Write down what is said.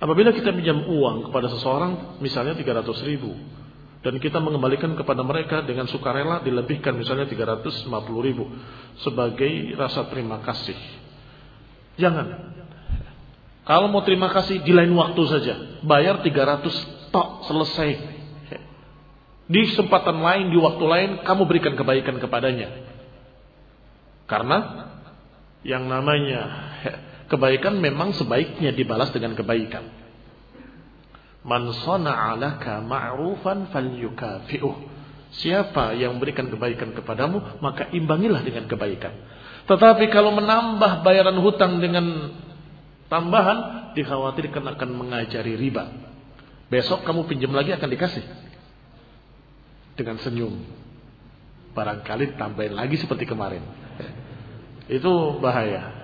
Apabila kita pinjam uang kepada seseorang, misalnya 300 ribu, dan kita mengembalikan kepada mereka dengan sukarela dilebihkan misalnya 350 ribu sebagai rasa terima kasih. Jangan. Kalau mau terima kasih di lain waktu saja, bayar 300 tok, selesai. Di kesempatan lain, di waktu lain, kamu berikan kebaikan kepadanya. Karena yang namanya kebaikan memang sebaiknya dibalas dengan kebaikan. Man sana'a laka ma'rufan falyukafi'uh. Siapa yang memberikan kebaikan kepadamu, maka imbangilah dengan kebaikan. Tetapi kalau menambah bayaran hutang dengan tambahan, dikhawatirkan akan mengajari riba. Besok kamu pinjam lagi akan dikasih dengan senyum. Barangkali tambahin lagi seperti kemarin. Itu bahaya.